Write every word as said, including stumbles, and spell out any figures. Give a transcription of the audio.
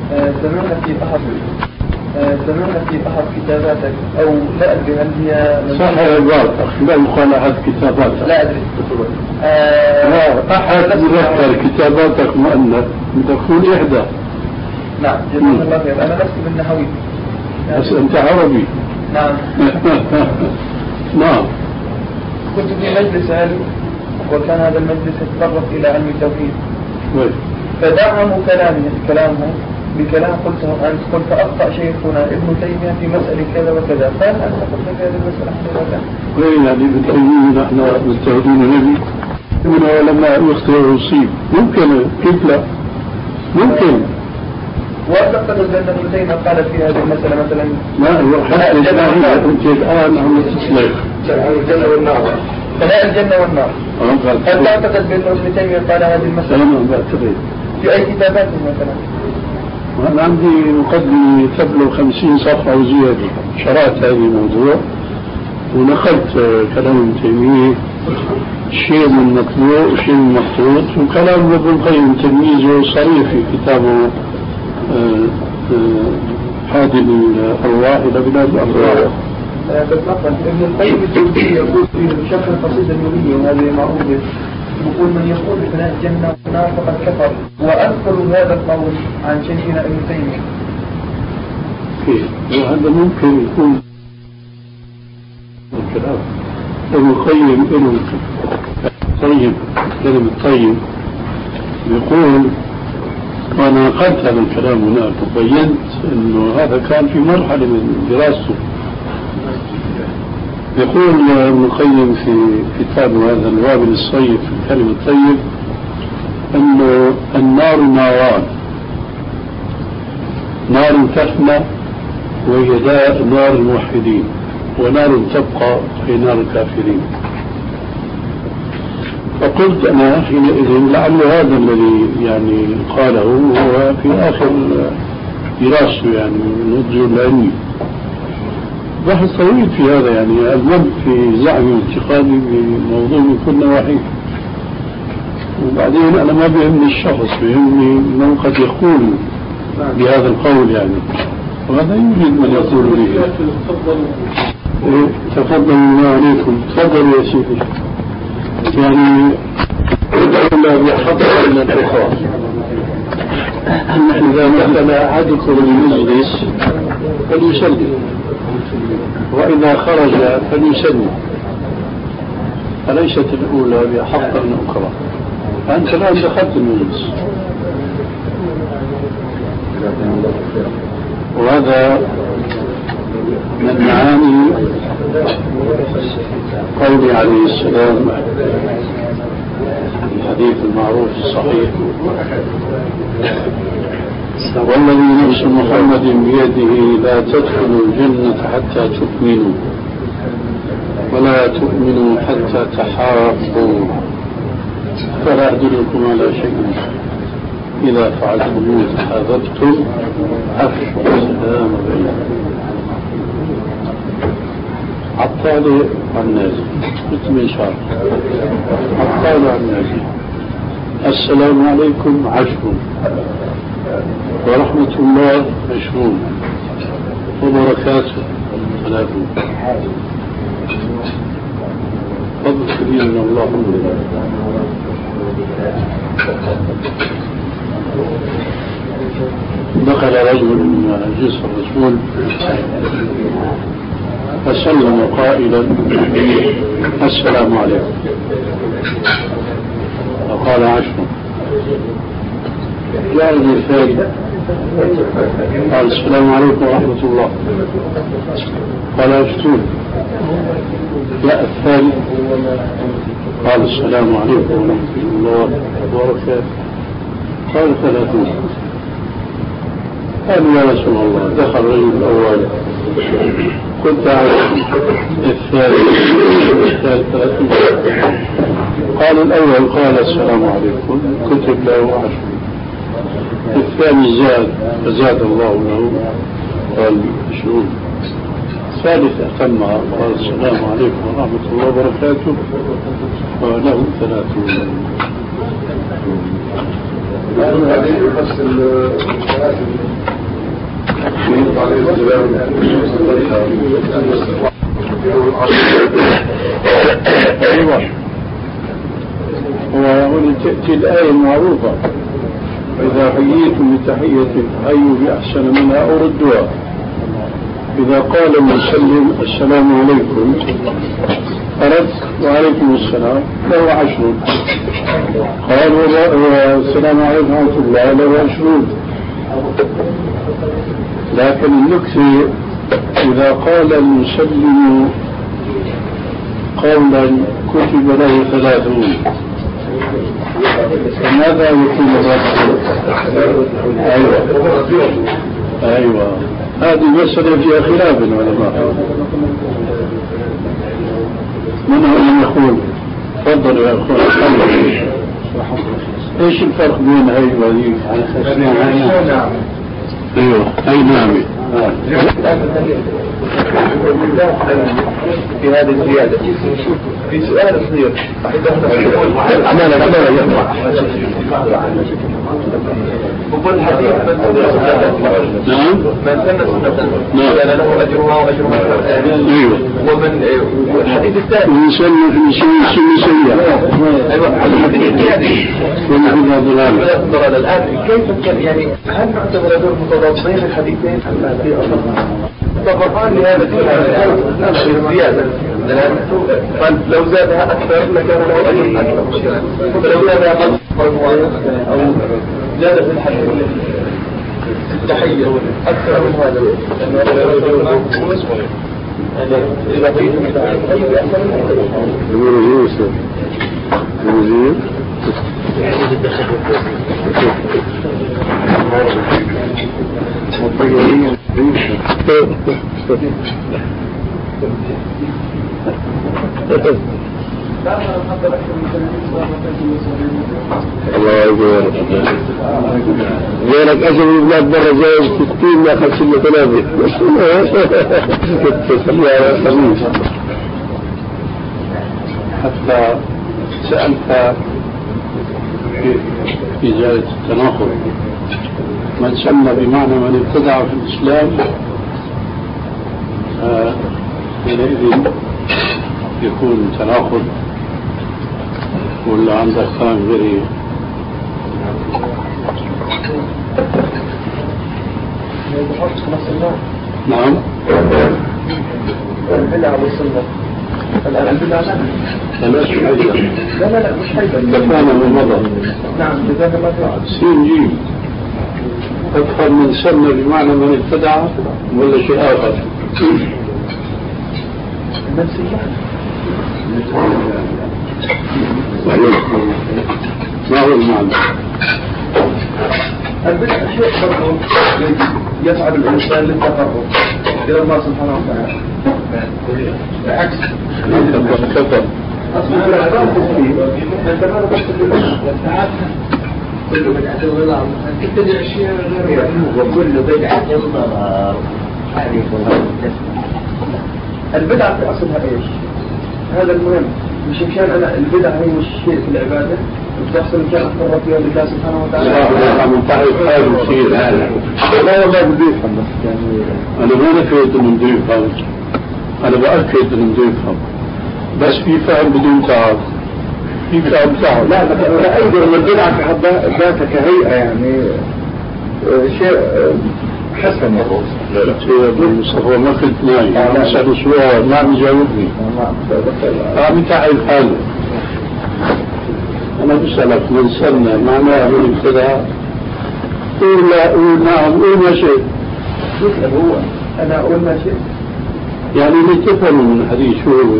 سمعنا في بعض سمعنا في بعض كتاباتك أو لا أدري هل هي صح الواقع لا يقال أحد كتاباتك لا أدري آه لا أحد يذكر كتاباتك مؤنث تكون إحدى. نعم جزاك الله خير. أنا لست بالنحوي بس أنت عربي. نعم. نعم. كنت في مجلس علم وكان هذا المجلس يتطرق إلى علم التوحيد فدعموا كلامه كلامه بكلام قلته أنت قلت أخطأ شيخنا ابن تيمية في مسألة كذا وكذا قال أنت قلت في هذه المسألة كذا. وين يعني ابن تيمية نحن متهدين النبي من علماء يخطئ ويصيب ممكن كيف لا ممكن. وأعتقد أن ابن تيمية قال في هذه المسألة مثلا ما هو حتى الآن أنت الآن عم تسلك الجنة والنار فلا الجنة والنار. هل تعتقد بأن ابن تيمية قال هذه المسألة؟ أنا بعتقد. في أي كتابات مثلا؟ أنا عندي مقدمة تبلغ خمسين صفحة وزيادة شرحت هذا الموضوع ونقلت كلام ابن تيمية شيء من مطلوب وشيء من مخطوط وكلام ابن القيم تلميذه صريح في كتابه هذه الأرواح إلى بلاد الأرواح. بالضبط ابن القيم الجوزي يقول في شرح القصيدة النورية وهذه معروفة يقول من يقول بفناء الجنة والنار فقد كفر وأذكر هذا القول عن شيخنا ابن تيمية. كيف؟ وهذا ممكن يكون الكلام ابن القيم له طيب كلمة طيب يقول وأنا نقلت هذا الكلام هناك وبينت أنه هذا كان في مرحلة من دراسته. يقول ابن القيم في كتابه هذا الوابل الصيف في الكلم الطيب أنه النار ناران نار تفنى وهي نار الموحدين ونار تبقى هي نار الكافرين. فقلت أنا حينئذ لعل هذا الذي يعني قاله هو في آخر دراسته يعني من وجهه العلمي بحث طويل في هذا يعني المنت في زعمي وانتقادي بموضوع من كل نواحيه. وبعدين أنا ما بيهمني الشخص بيهمني أنه قد يقول بهذا القول يعني وهذا يوجد من يقول به. إيه تفضل الله عليكم تفضل يا سيدي. يعني ادعو الله بحضر من الأخرى إذا مثل أحدكم المجلس فليسلم وإذا خرج فليسلم فليست الأولى بأحق من الأخرى. فأنت الآن دخلت المجلس وهذا من معاني قوله عليه السلام الحديث المعروف الصحيح والذي نفس محمد بيده لا تدخلوا الجنة حتى تؤمنوا ولا تؤمنوا حتى تحابوا فلا أدلكم على شيء إذا فعلتموه تحاببتم أفشوا السلام بينكم. عطالي عن نازل مثل من شعر عطالي عن نازل السلام عليكم عشر ورحمة الله عشرون وبركاته ثلاثون. فضل كبير من الله. دخل رجل من جسر الرسول فسلم قائلا السلام عليكم فقال عشر. جاء الثاني قال السلام عليكم ورحمة الله قال عشرون. جاء الثاني قال السلام عليكم ورحمة الله وبركاته قال ثلاثون. قال يا رسول الله دخل الرجل الأول كنت أعرف الثالث الثالث ثلاثون. قال الأول قال السلام عليكم كتب له عشر. الثاني زاد فزاد الله له قال عشرون. الثالث أتمها قال السلام عليكم ورحمة الله وبركاته وله ثلاثون. هذه يفصل أيوة. وهنا تأتي الآية المعروفة: إذا حييتم بتحية فحيوا بأحسن منها أو ردوها. إذا قال المسلم السلام عليكم فرد وعليكم السلام له عشر. قال والسلام عليكم ورحمة الله له عشرون. لكن النكتة إذا قال المسلم قولا كتب له ثلاثون فماذا يكون الرد؟ أيوة أيوة هذه مسألة فيها خلاف العلماء. من هو من يقول؟ تفضل يا أخوان. ايش الفرق بين هاي وهذه؟ ايوه هاي نعمة. في هذه الزيادة في سؤال صغير أمانة أمانة يطلع وكل حديث نعم من سن سنة كان له أجرها وأجرها. أيوه ومن الحديث الثاني من سن من سن سن سيئة. أيوه الحديث الثاني ومن ضلال. الآن كيف كان يعني هل نعتبر هذول متضادين الحديثين أم لا؟ طبقان لهذا الزيادة لو زادها أكثر لكان له أجر أكثر فلو زادها أقل أو زاد في الحديث التحية أكثر من هذا إذا قيل أي أكثر من الله يقول غيرك أجل البلاد برا جايز ستين ما خمسين ثلاثة حتى سألت في جائزة التناقض من سمى بمعنى من ابتدع في الإسلام حينئذ يكون تناقض ولا عندك كلام غيري؟ نعم البدعة والسنة الآن البدعة لا لا لا لا مش حيث دفعنا من مضى. نعم جزاك الله خير. سين جيم أكثر من سنة بمعنى من ابتدع ولا شيء آخر؟ المنسية ما هو المعنى؟ البدعة شيء برضو يفعل الإنسان للتقرب إلى الله سبحانه وتعالى بالعكس كفر أصبح الأعراض فيه أنت ماذا تقصد كل بدعة ضلال تبتدع شيء غير وكل بدعة ضلال. البدعة في أصلها إيش؟ هذا المهم. مش مشان أنا البدعة هي مش شيء في العبادة وتحصل مشان أتقرب فيها لله سبحانه وتعالى. لا من تعرف حاله كثير. لا والله بدي أفهم بس يعني أنا ما نفيت إنه بدي أفهم، أنا بأكد إنه بدي أفهم، بس في فهم بدون تعب. في فهم تعب. لا بس أنا أيضا البدعة في حد ذاتها كهيئة يعني شيء حسن هو ما كنت نايم عم أسأله سؤال ما عم يجاوبني عم يتعب حاله. أنا بسألك من سنة معناه من ابتدع قول لا قول نعم قول ما شيء. هو أنا أقول ما شيء يعني اللي تفهم من الحديث شو